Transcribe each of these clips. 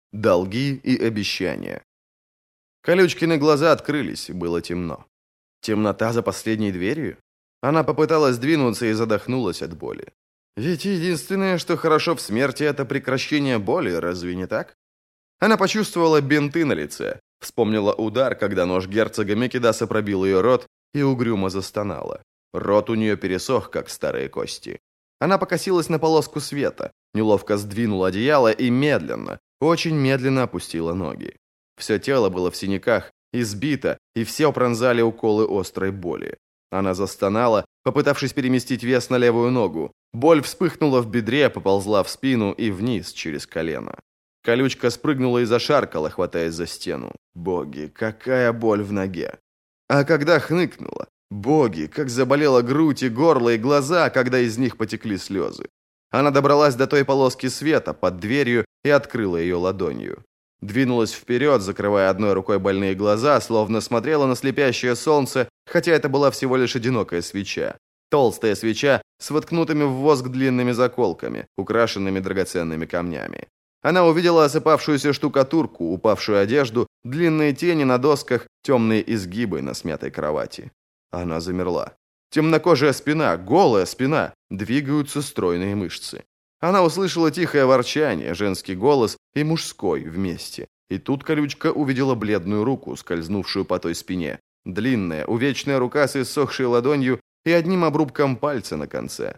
Долги и обещания. Колючкины глаза открылись, и было темно. Темнота за последней дверью? Она попыталась двинуться и задохнулась от боли. Ведь единственное, что хорошо в смерти, это прекращение боли, разве не так? Она почувствовала бинты на лице, вспомнила удар, когда нож герцога Мекидаса пробил ее рот, и угрюмо застонала. Рот у нее пересох, как старые кости. Она покосилась на полоску света, неловко сдвинула одеяло и медленно, очень медленно опустила ноги. Все тело было в синяках, избито, и все пронзали уколы острой боли. Она застонала, попытавшись переместить вес на левую ногу. Боль вспыхнула в бедре, поползла в спину и вниз через колено. Колючка спрыгнула и зашаркала, хватаясь за стену. Боги, какая боль в ноге! А когда хныкнула, боги, как заболела грудь и горло и глаза, когда из них потекли слезы. Она добралась до той полоски света под дверью и открыла ее ладонью. Двинулась вперед, закрывая одной рукой больные глаза, словно смотрела на слепящее солнце, хотя это была всего лишь одинокая свеча. Толстая свеча с воткнутыми в воск длинными заколками, украшенными драгоценными камнями. Она увидела осыпавшуюся штукатурку, упавшую одежду, длинные тени на досках, темные изгибы на смятой кровати. Она замерла. Темнокожая спина, голая спина, двигаются стройные мышцы. Она услышала тихое ворчание, женский голос и мужской вместе. И тут Колючка увидела бледную руку, скользнувшую по той спине. Длинная, увечная рука с иссохшей ладонью и одним обрубком пальца на конце.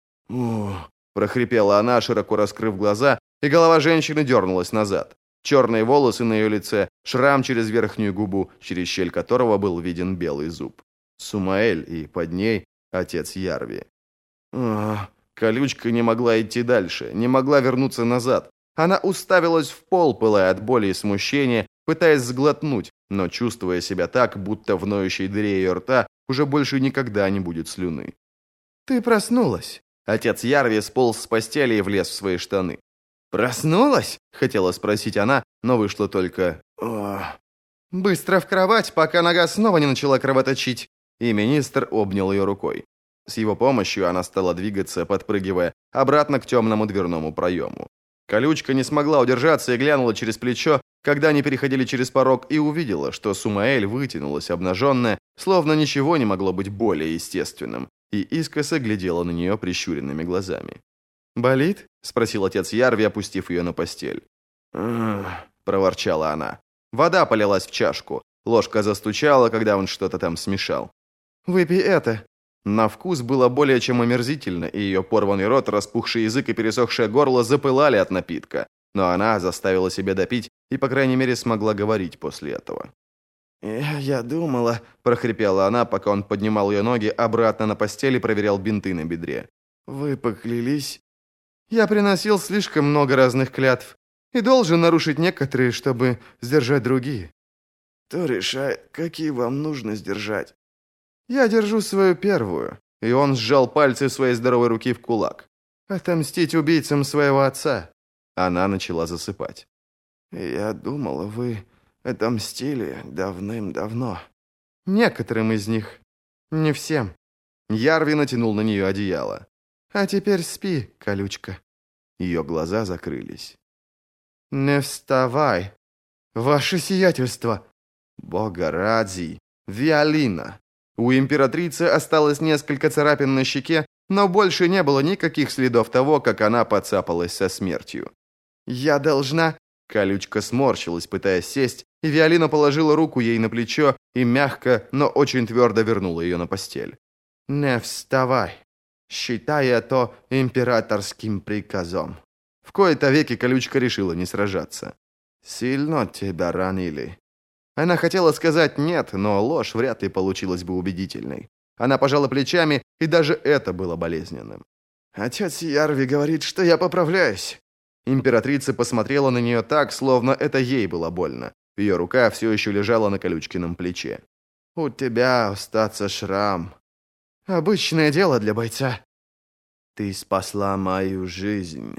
«Ух!» – прохрипела она, широко раскрыв глаза, и голова женщины дернулась назад. Черные волосы на ее лице, шрам через верхнюю губу, через щель которого был виден белый зуб. Сумаэль, и под ней отец Ярви. «Ох!» Колючка не могла идти дальше, не могла вернуться назад. Она уставилась в пол, пылая от боли и смущения, пытаясь сглотнуть, но чувствуя себя так, будто в ноющей дыре ее рта уже больше никогда не будет слюны. «Ты проснулась?» Отец Ярви сполз с постели и влез в свои штаны. «Проснулась?» — хотела спросить она, но вышло только «Ох». «Быстро в кровать, пока нога снова не начала кровоточить!» И министр обнял ее рукой. С его помощью она стала двигаться, подпрыгивая, обратно к темному дверному проему. Колючка не смогла удержаться и глянула через плечо, когда они переходили через порог, и увидела, что Сумаэль вытянулась обнаженная, словно ничего не могло быть более естественным, и искоса глядела на нее прищуренными глазами. «Болит?» — спросил отец Ярви, опустив ее на постель. «Ах!» — проворчала она. Вода полилась в чашку, ложка застучала, когда он что-то там смешал. «Выпей это!» На вкус было более чем омерзительно, и ее порванный рот, распухший язык и пересохшее горло запылали от напитка. Но она заставила себя допить и, по крайней мере, смогла говорить после этого. «Я думала», – прохрипела она, пока он поднимал ее ноги обратно на постель и проверял бинты на бедре. «Вы поклялись?» «Я приносил слишком много разных клятв и должен нарушить некоторые, чтобы сдержать другие». «Кто решает, какие вам нужно сдержать?» «Я держу свою первую», и он сжал пальцы своей здоровой руки в кулак. «Отомстить убийцам своего отца». Она начала засыпать. «Я думала, вы отомстили давным-давно». «Некоторым из них. Не всем». Ярви натянул на нее одеяло. «А теперь спи, колючка». Ее глаза закрылись. «Не вставай. Ваше сиятельство». «Бога ради. Виолина». У императрицы осталось несколько царапин на щеке, но больше не было никаких следов того, как она поцапалась со смертью. «Я должна...» Колючка сморщилась, пытаясь сесть, и Виолина положила руку ей на плечо и мягко, но очень твердо вернула ее на постель. «Не вставай, считай это императорским приказом». В кои-то веки Колючка решила не сражаться. «Сильно тебя ранили?» Она хотела сказать «нет», но ложь вряд ли получилась бы убедительной. Она пожала плечами, и даже это было болезненным. «Отец Ярви говорит, что я поправляюсь». Императрица посмотрела на нее так, словно это ей было больно. Ее рука все еще лежала на Колючкином плече. «У тебя остаться шрам. Обычное дело для бойца». «Ты спасла мою жизнь».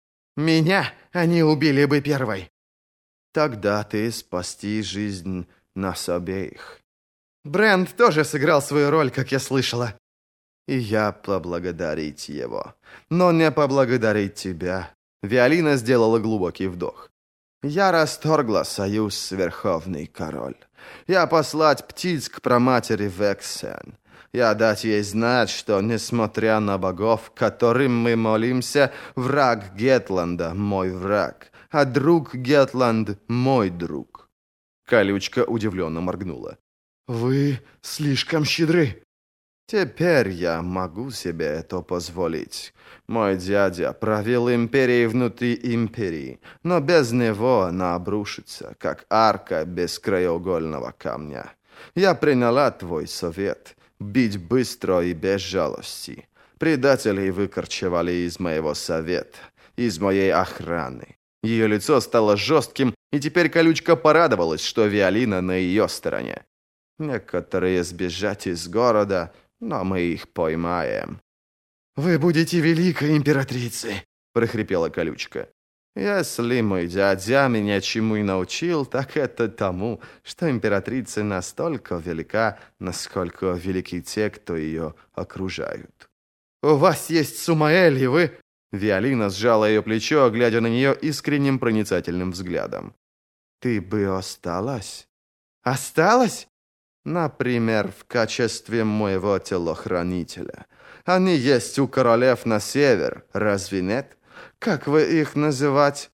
«Меня они убили бы первой». «Тогда ты спасти жизнь нас обеих». «Брент тоже сыграл свою роль, как я слышала». «И я поблагодарить его, но не поблагодарить тебя». Виолина сделала глубокий вдох. Я расторгла союз, верховный король. Я послать птиц к праматери Вексен. Я дать ей знать, что, несмотря на богов, которым мы молимся, враг Гетланда — мой враг, а друг Гетланд — мой друг». Колючка удивленно моргнула. «Вы слишком щедры». «Теперь я могу себе это позволить. Мой дядя правил империей внутри империи, но без него она обрушится, как арка без краеугольного камня. Я приняла твой совет — бить быстро и без жалости. Предателей выкорчевали из моего совета, из моей охраны». Ее лицо стало жестким, и теперь Колючка порадовалась, что Виолина на ее стороне. «Некоторые сбежать из города, но мы их поймаем». «Вы будете великой императрицей», — прохрипела Колючка. «Если мой дядя меня чему и научил, так это тому, что императрица настолько велика, насколько велики те, кто ее окружают». «У вас есть Сумаэль, и вы...» Виолина сжала ее плечо, глядя на нее искренним проницательным взглядом. «Ты бы осталась?» «Осталась?» «Например, в качестве моего телохранителя. Они есть у королев на север, разве нет? Как вы их называть?»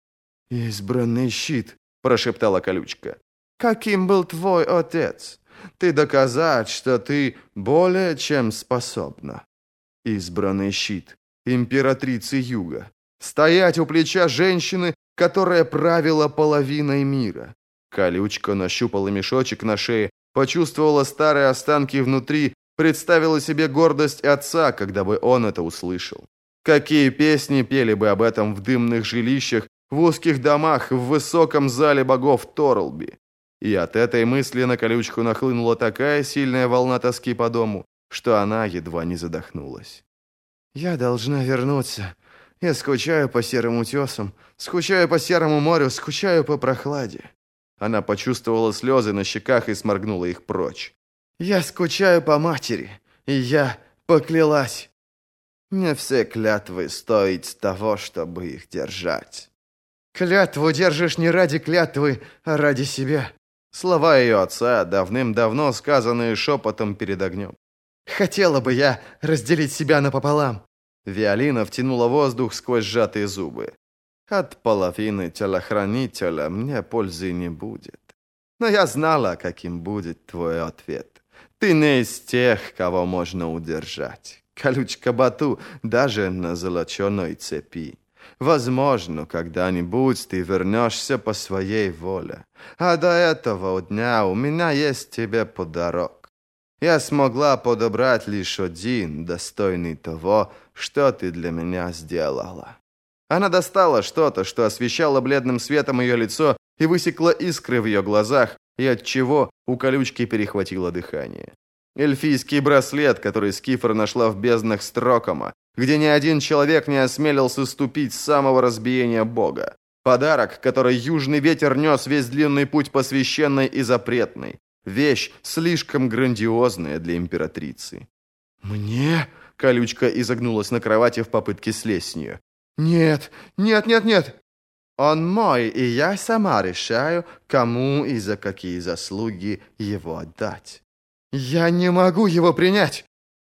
«Избранный щит», — прошептала Колючка. «Каким был твой отец? Ты доказать, что ты более чем способна». «Избранный щит. Императрицы Юга. Стоять у плеча женщины, которая правила половиной мира». Колючка нащупала мешочек на шее, почувствовала старые останки внутри, представила себе гордость отца, когда бы он это услышал. Какие песни пели бы об этом в дымных жилищах, в узких домах, в высоком зале богов Торрелби. И от этой мысли на Колючку нахлынула такая сильная волна тоски по дому, что она едва не задохнулась. «Я должна вернуться. Я скучаю по серым утесам, скучаю по серому морю, скучаю по прохладе». Она почувствовала слезы на щеках и сморгнула их прочь. «Я скучаю по матери, и я поклялась». «Не все клятвы стоят того, чтобы их держать». «Клятву держишь не ради клятвы, а ради себя». Слова ее отца, давным-давно сказанные шепотом перед огнем. «Хотела бы я разделить себя напополам». Виолина втянула воздух сквозь сжатые зубы. «От половины телохранителя мне пользы не будет. Но я знала, каким будет твой ответ. Ты не из тех, кого можно удержать. Колючка Бату даже на золоченой цепи. Возможно, когда-нибудь ты вернешься по своей воле. А до этого дня у меня есть тебе подарок. Я смогла подобрать лишь один, достойный того, что ты для меня сделала». Она достала что-то, что освещало бледным светом ее лицо и высекла искры в ее глазах, и отчего у Колючки перехватило дыхание. Эльфийский браслет, который Скифор нашла в безднах Строкома, где ни один человек не осмелился ступить с самого разбиения бога. Подарок, который южный ветер нес весь длинный путь по священной и запретной. Вещь слишком грандиозная для императрицы. «Мне?» — Колючка изогнулась на кровати в попытке слезть с нее. «Нет, нет, нет, нет!» «Он мой, и я сама решаю, кому и за какие заслуги его отдать». «Я не могу его принять!»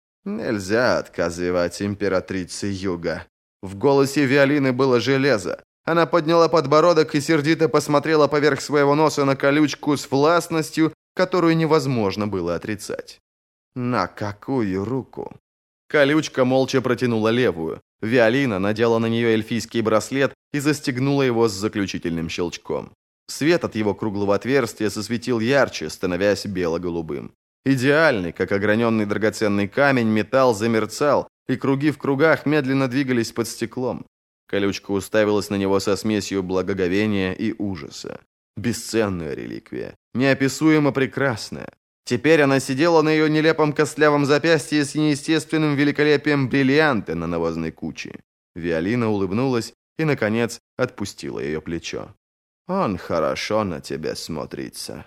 «Нельзя отказывать императрице Юга». В голосе Виолины было железо. Она подняла подбородок и сердито посмотрела поверх своего носа на Колючку с властностью, которую невозможно было отрицать. «На какую руку?» Колючка молча протянула левую. Виолина надела на нее эльфийский браслет и застегнула его с заключительным щелчком. Свет от его круглого отверстия засветил ярче, становясь бело-голубым. Идеальный, как ограненный драгоценный камень, металл замерцал, и круги в кругах медленно двигались под стеклом. Колючка уставилась на него со смесью благоговения и ужаса. Бесценная реликвия, неописуемо прекрасная. Теперь она сидела на ее нелепом костлявом запястье с неестественным великолепием бриллианта на навозной куче. Виолина улыбнулась и, наконец, отпустила ее плечо. «Он хорошо на тебя смотрится».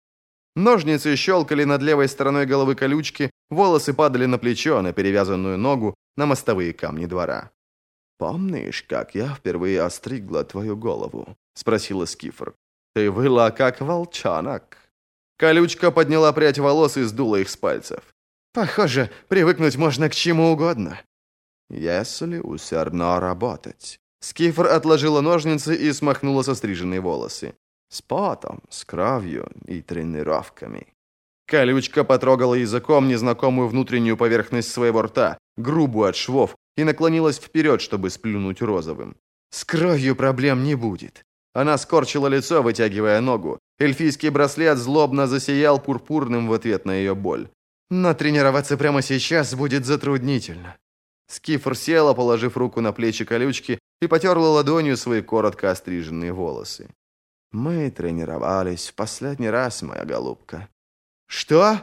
Ножницы щелкали над левой стороной головы Колючки, волосы падали на плечо, на перевязанную ногу, на мостовые камни двора. «Помнишь, как я впервые остригла твою голову?» — спросила Скифр. «Ты выла, как волчонок». Колючка подняла прядь волос и сдула их с пальцев. «Похоже, привыкнуть можно к чему угодно». «Если усердно работать». Скифр отложила ножницы и смахнула состриженные волосы. «С потом, с кровью и тренировками». Колючка потрогала языком незнакомую внутреннюю поверхность своего рта, грубую от швов, и наклонилась вперед, чтобы сплюнуть розовым. «С кровью проблем не будет». Она скорчила лицо, вытягивая ногу. Эльфийский браслет злобно засиял пурпурным в ответ на ее боль. «Но тренироваться прямо сейчас будет затруднительно». Скифр села, положив руку на плечи колючки, и потерла ладонью свои коротко остриженные волосы. «Мы тренировались в последний раз, моя голубка». «Что?»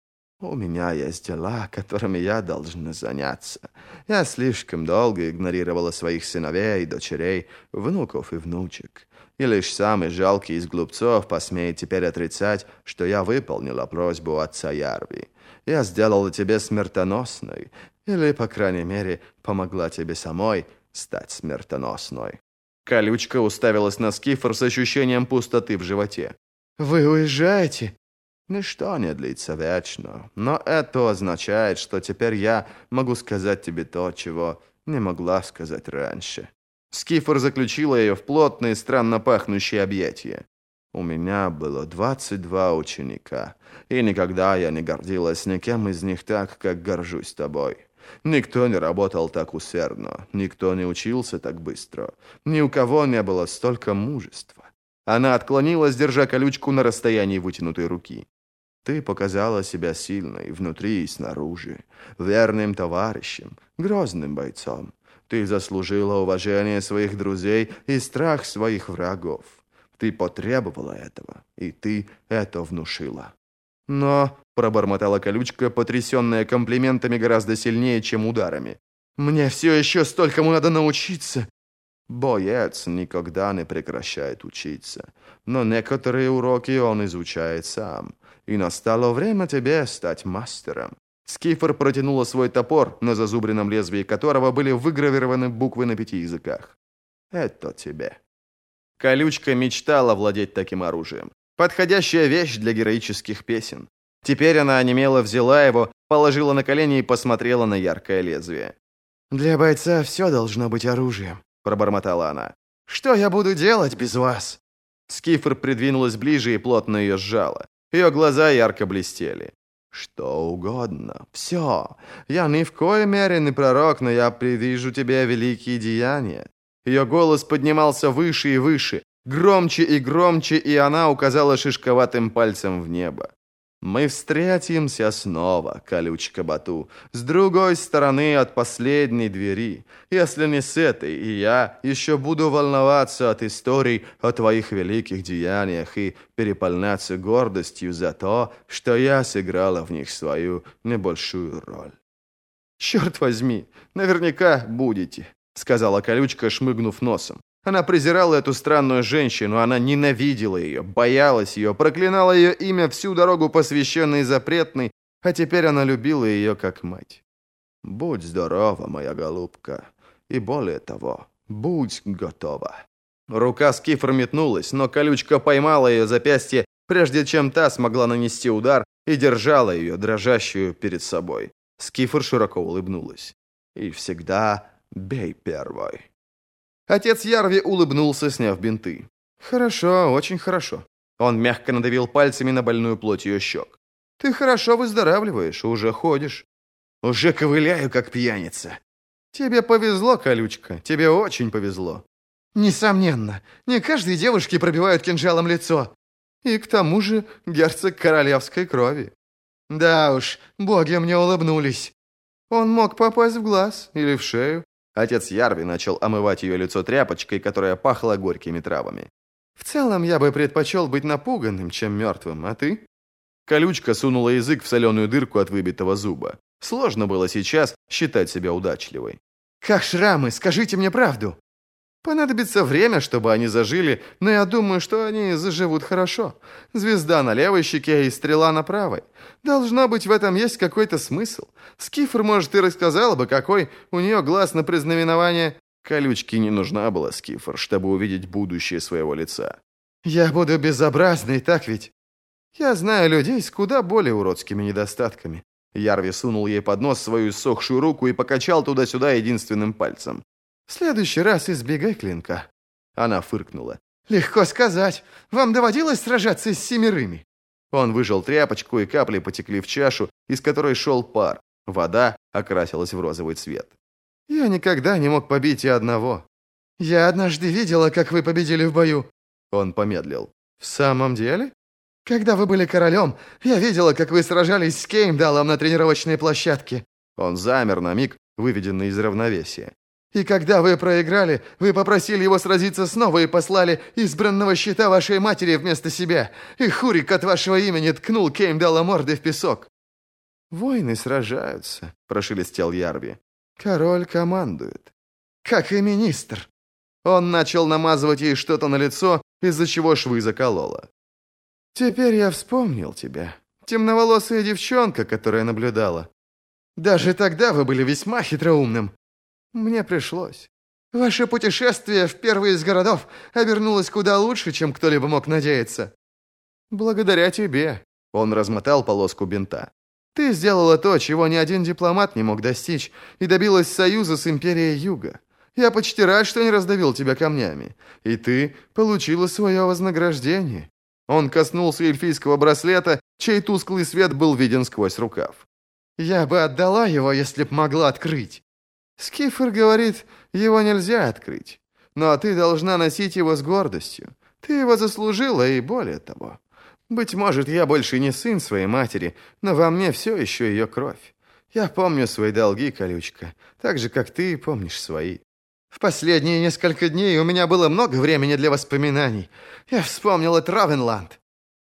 «У меня есть дела, которыми я должна заняться. Я слишком долго игнорировала своих сыновей и дочерей, внуков и внучек. И лишь самый жалкий из глупцов посмеет теперь отрицать, что я выполнила просьбу отца Ярви. Я сделала тебе смертоносной, или, по крайней мере, помогла тебе самой стать смертоносной». Колючка уставилась на Скифр с ощущением пустоты в животе. «Вы уезжаете?» «Ничто не длится вечно, но это означает, что теперь я могу сказать тебе то, чего не могла сказать раньше». Скифр заключила ее в плотные, странно пахнущие объятия. «У меня было 22 ученика, и никогда я не гордилась никем из них так, как горжусь тобой. Никто не работал так усердно, никто не учился так быстро, ни у кого не было столько мужества». Она отклонилась, держа колючку на расстоянии вытянутой руки. «Ты показала себя сильной внутри и снаружи, верным товарищем, грозным бойцом. Ты заслужила уважение своих друзей и страх своих врагов. Ты потребовала этого, и ты это внушила». «Но», — пробормотала колючка, потрясенная комплиментами гораздо сильнее, чем ударами, «мне все еще столькому надо научиться». «Боец никогда не прекращает учиться, но некоторые уроки он изучает сам, и настало время тебе стать мастером». Скифр протянула свой топор, на зазубренном лезвии которого были выгравированы буквы на 5 языках. «Это тебе». Колючка мечтала владеть таким оружием. Подходящая вещь для героических песен. Теперь она онемело взяла его, положила на колени и посмотрела на яркое лезвие. «Для бойца все должно быть оружием», — пробормотала она. «Что я буду делать без вас?» Скифр придвинулась ближе и плотно ее сжала. Ее глаза ярко блестели. «Что угодно. Все. Я ни в коей мере не пророк, но я предвижу тебе великие деяния». Ее голос поднимался выше и выше, громче и громче, и она указала шишковатым пальцем в небо. «Мы встретимся снова, колючка Бату, с другой стороны от последней двери. Если не с этой, и я еще буду волноваться от историй о твоих великих деяниях и переполняться гордостью за то, что я сыграла в них свою небольшую роль». «Черт возьми, наверняка будете», — сказала колючка, шмыгнув носом. Она презирала эту странную женщину, она ненавидела ее, боялась ее, проклинала ее имя всю дорогу посвященной и запретной, а теперь она любила ее как мать. «Будь здорова, моя голубка, и более того, будь готова». Рука Скифр метнулась, но колючка поймала ее запястье, прежде чем та смогла нанести удар, и держала ее, дрожащую, перед собой. Скифр широко улыбнулась. «И всегда бей первой». Отец Ярви улыбнулся, сняв бинты. «Хорошо, очень хорошо». Он мягко надавил пальцами на больную плоть ее щек. «Ты хорошо выздоравливаешь, уже ходишь». «Уже ковыляю, как пьяница». «Тебе повезло, колючка, тебе очень повезло». «Несомненно, не каждой девушке пробивают кинжалом лицо. И к тому же герцог королевской крови». «Да уж, боги мне улыбнулись». «Он мог попасть в глаз или в шею». Отец Ярви начал омывать ее лицо тряпочкой, которая пахла горькими травами. «В целом, я бы предпочел быть напуганным, чем мертвым, а ты?» Колючка сунула язык в соленую дырку от выбитого зуба. Сложно было сейчас считать себя удачливой. «Как шрамы? Скажите мне правду!» «Понадобится время, чтобы они зажили, но я думаю, что они заживут хорошо. Звезда на левой щеке и стрела на правой. Должно быть, в этом есть какой-то смысл. Скифр, может, и рассказала бы, какой у нее глаз на признаменование...» Колючке не нужна была Скифор, чтобы увидеть будущее своего лица. «Я буду безобразной, так ведь? Я знаю людей с куда более уродскими недостатками». Ярви сунул ей под нос свою иссохшую руку и покачал туда-сюда единственным пальцем. «В следующий раз избегай клинка». Она фыркнула. «Легко сказать. Вам доводилось сражаться с 7? Он выжал тряпочку, и капли потекли в чашу, из которой шел пар. Вода окрасилась в розовый цвет. «Я никогда не мог побить и одного. Я однажды видела, как вы победили в бою». Он помедлил. «В самом деле? Когда вы были королем, я видела, как вы сражались с Кеймдалом на тренировочной площадке». Он замер на миг, выведенный из равновесия. «И когда вы проиграли, вы попросили его сразиться снова и послали избранного щита вашей матери вместо себя, и Хурик от вашего имени ткнул Кеймдала мордой в песок». «Воины сражаются», — прошелестел Ярви. «Король командует. Как и министр». Он начал намазывать ей что-то на лицо, из-за чего швы заколола. «Теперь я вспомнил тебя. Темноволосая девчонка, которая наблюдала. Даже тогда вы были весьма хитроумным. Мне пришлось. Ваше путешествие в первый из городов обернулось куда лучше, чем кто-либо мог надеяться». «Благодаря тебе», — он размотал полоску бинта. «Ты сделала то, чего ни один дипломат не мог достичь, и добилась союза с Империей Юга. Я почти рад, что не раздавил тебя камнями. И ты получила свое вознаграждение». Он коснулся эльфийского браслета, чей тусклый свет был виден сквозь рукав. «Я бы отдала его, если б могла открыть. Скифор говорит, его нельзя открыть. Но ты должна носить его с гордостью. Ты его заслужила, и более того. Быть может, я больше не сын своей матери, но во мне все еще ее кровь. Я помню свои долги, Колючка, так же, как ты помнишь свои. В последние несколько дней у меня было много времени для воспоминаний. Я вспомнила Травенланд.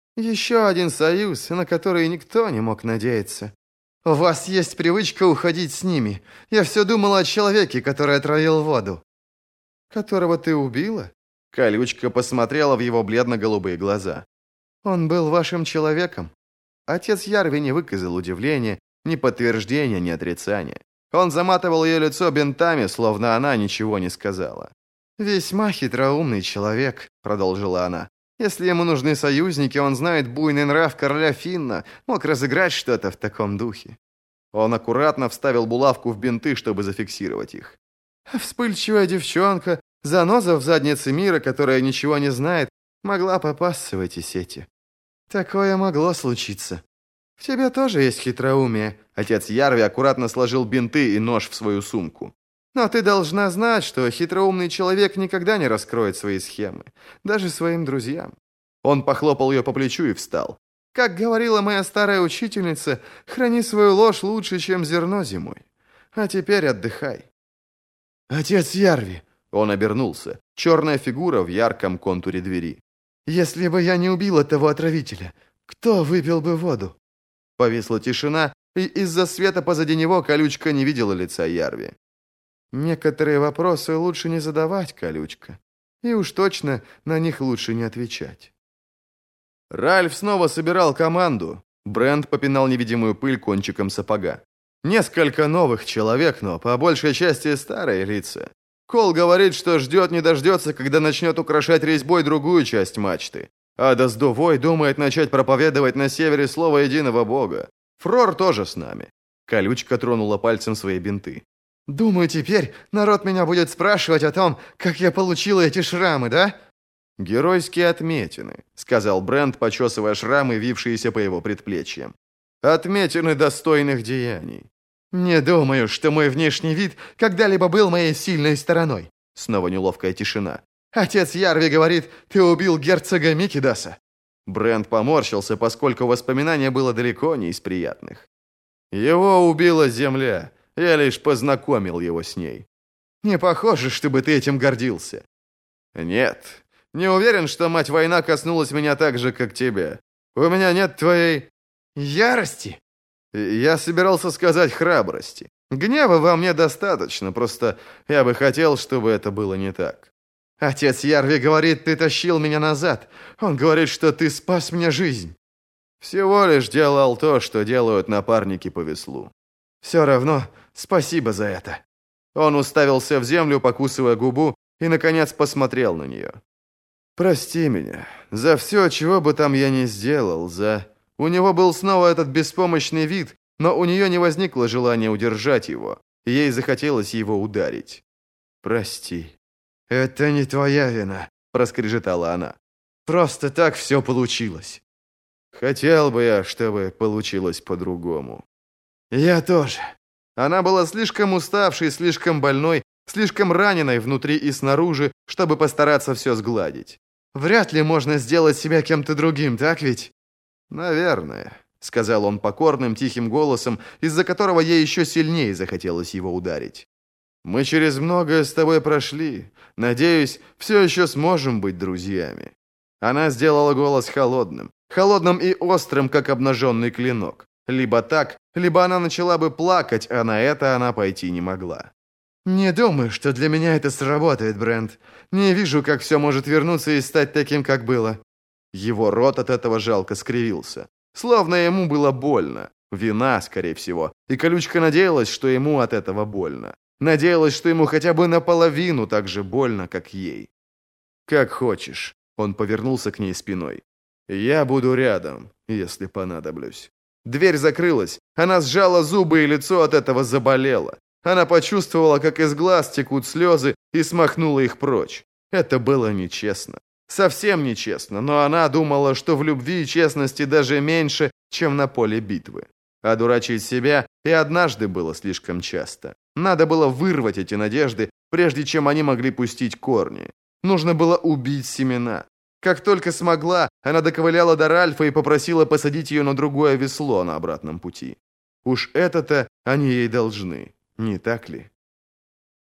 Еще один союз, на который никто не мог надеяться. У вас есть привычка уходить с ними. Я все думала о человеке, который отравил воду». «Которого ты убила?» Колючка посмотрела в его бледно-голубые глаза. «Он был вашим человеком?» Отец Ярви не выказал удивления, ни подтверждения, ни отрицания. Он заматывал ее лицо бинтами, словно она ничего не сказала. «Весьма хитроумный человек», — продолжила она. «Если ему нужны союзники, он знает буйный нрав короля Финна, мог разыграть что-то в таком духе». Он аккуратно вставил булавку в бинты, чтобы зафиксировать их. «Вспыльчивая девчонка, заноза в заднице мира, которая ничего не знает, могла попасться в эти сети. Такое могло случиться. В тебе тоже есть хитроумие». Отец Ярви аккуратно сложил бинты и нож в свою сумку. «Но ты должна знать, что хитроумный человек никогда не раскроет свои схемы, даже своим друзьям». Он похлопал ее по плечу и встал. «Как говорила моя старая учительница, храни свою ложь лучше, чем зерно зимой. А теперь отдыхай». «Отец Ярви!» Он обернулся. Черная фигура в ярком контуре двери. «Если бы я не убила того отравителя, кто выпил бы воду?» Повисла тишина, и из-за света позади него Колючка не видела лица Ярви. «Некоторые вопросы лучше не задавать, Колючка. И уж точно на них лучше не отвечать». Ральф снова собирал команду. Брент попинал невидимую пыль кончиком сапога. Несколько новых человек, но по большей части старые лица. Кол говорит, что ждет не дождется, когда начнет украшать резьбой другую часть мачты. А Доздувой думает начать проповедовать на севере слово единого бога. Фрор тоже с нами. Колючка тронула пальцем свои бинты. «Думаю, теперь народ меня будет спрашивать о том, как я получила эти шрамы, да?» «Геройские отметины», — сказал Брент, почесывая шрамы, вившиеся по его предплечьям. «Отметины достойных деяний». «Не думаю, что мой внешний вид когда-либо был моей сильной стороной». Снова неловкая тишина. «Отец Ярви говорит, ты убил герцога Микидаса». Брент поморщился, поскольку воспоминание было далеко не из приятных. «Его убила земля. Я лишь познакомил его с ней». «Не похоже, чтобы ты этим гордился». «Нет. Не уверен, что мать-война коснулась меня так же, как тебя. У меня нет твоей...» «Ярости?» «Я собирался сказать храбрости. Гнева во мне достаточно, просто я бы хотел, чтобы это было не так». «Отец Ярви говорит, ты тащил меня назад. Он говорит, что ты спас мне жизнь». «Всего лишь делал то, что делают напарники по веслу». «Все равно спасибо за это». Он уставился в землю, покусывая губу, и, наконец, посмотрел на нее. «Прости меня за все, чего бы там я ни сделал, за...» У него был снова этот беспомощный вид, но у нее не возникло желания удержать его, и ей захотелось его ударить. «Прости». «Это не твоя вина», — проскрежетала она. «Просто так все получилось». «Хотел бы я, чтобы получилось по-другому». «Я тоже». Она была слишком уставшей, слишком больной, слишком раненой внутри и снаружи, чтобы постараться все сгладить. «Вряд ли можно сделать себя кем-то другим, так ведь?» «Наверное», — сказал он покорным, тихим голосом, из-за которого ей еще сильнее захотелось его ударить. «Мы через многое с тобой прошли. Надеюсь, все еще сможем быть друзьями». Она сделала голос холодным. Холодным и острым, как обнаженный клинок. Либо так, либо она начала бы плакать, а на это она пойти не могла. «Не думаю, что для меня это сработает, Брент. Не вижу, как все может вернуться и стать таким, как было». Его рот от этого жалко скривился. Словно ему было больно. Вина, скорее всего. И колючка надеялась, что ему от этого больно. Надеялась, что ему хотя бы наполовину так же больно, как ей. «Как хочешь». Он повернулся к ней спиной. «Я буду рядом, если понадоблюсь». Дверь закрылась. Она сжала зубы, и лицо от этого заболело. Она почувствовала, как из глаз текут слезы, и смахнула их прочь. Это было нечестно. Совсем нечестно, но она думала, что в любви и честности даже меньше, чем на поле битвы. Одурачить себя и однажды было слишком часто. Надо было вырвать эти надежды, прежде чем они могли пустить корни. Нужно было убить семена. Как только смогла, она доковыляла до Ральфа и попросила посадить ее на другое весло на обратном пути. Уж это-то они ей должны, не так ли?